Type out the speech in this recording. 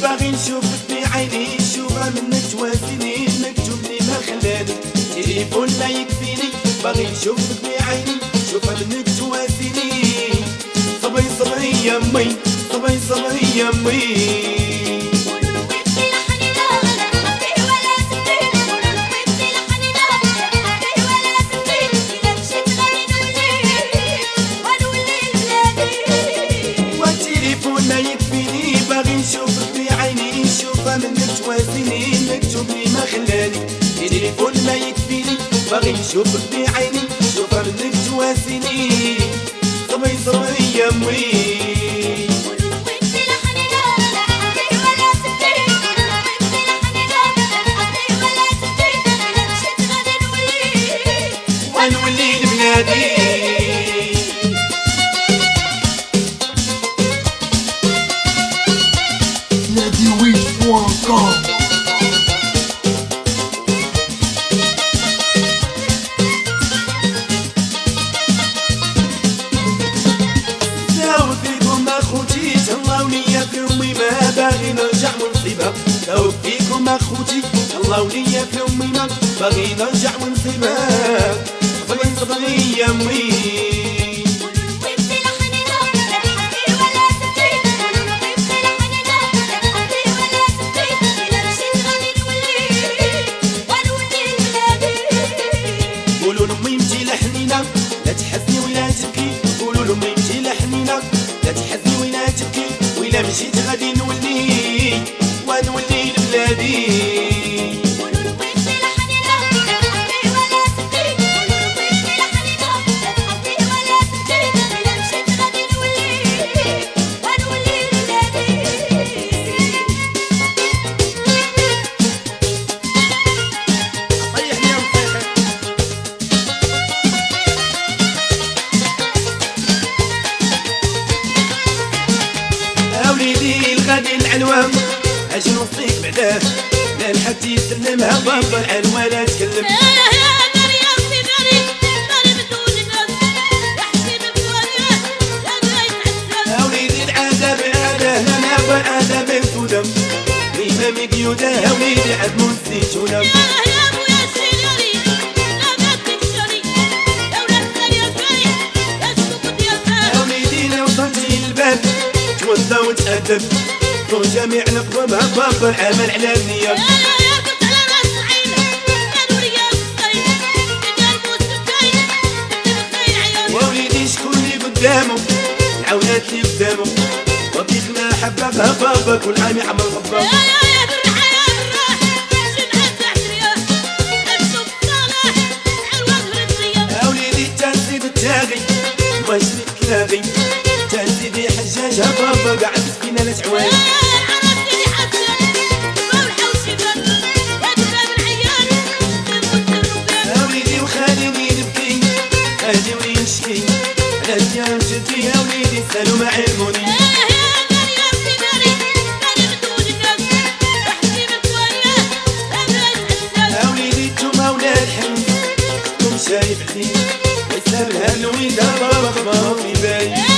باغي نشوفك بعيني، شوفها منك تواسيني، مكتوب لي ما خلاني تليفون ما يكفيني. باغي نشوفك بعيني، شوفها منك تواسيني. صبري صبري يا مي، صبري صبري يا مي. ما يكفيني باغي نشوفك بعيني، شوفها منك تواسيني، مكتوب لي ما خلاني تليفون ما يكفيني. باغي نشوفك بعيني، شوفها منك تواسيني. صبري صبري يا مي. ونولي لبلادي داود فيكم اخوتي، تهلاو ليا في امي ما باغي نرجع ونصيبها. داود فيكم اخوتي، تهلاو ليا في امي ما باغي نرجع ونصيبها. صبري صبري يا امي. قولوا لامي انتي لحنينه لا تحزني ولا تبكي. قولوا لامي انتي لحنينه لا تحزني ولا تبكي. وإلا مشيت غادي نولي ونولي لبلادي. وليدي الغالي العلوام اش نوصيك بعداه، لا لحد يسلمها بابا العلوة لا تكلم. وليدي العذاب عاداه لا نابا عذاب الفدم ريما مقيودة. وليدي عاد منسيت ونم. وليدي لو صرتي الباب توضى وتأدب، طول جميع نقومها بابا العمل على النية. ووليدي شكون اللي قدامه، العونات اللي قدامه، وبيخنا حبابها بابا كل عام يعمل غبا. وليدي تنزيد التاغي واش تلاغي، تنزيدي حجاجها بابا قاعد مسكينة لا تعوان. وليدي وخليني نبكي، خليوني نشكي على ديال جدي. يا وليدي سالوا ما علموني. وليدي نتوما ولاد حمد، راكم شايف علي ويسال هالويدا بابا ما في بالي.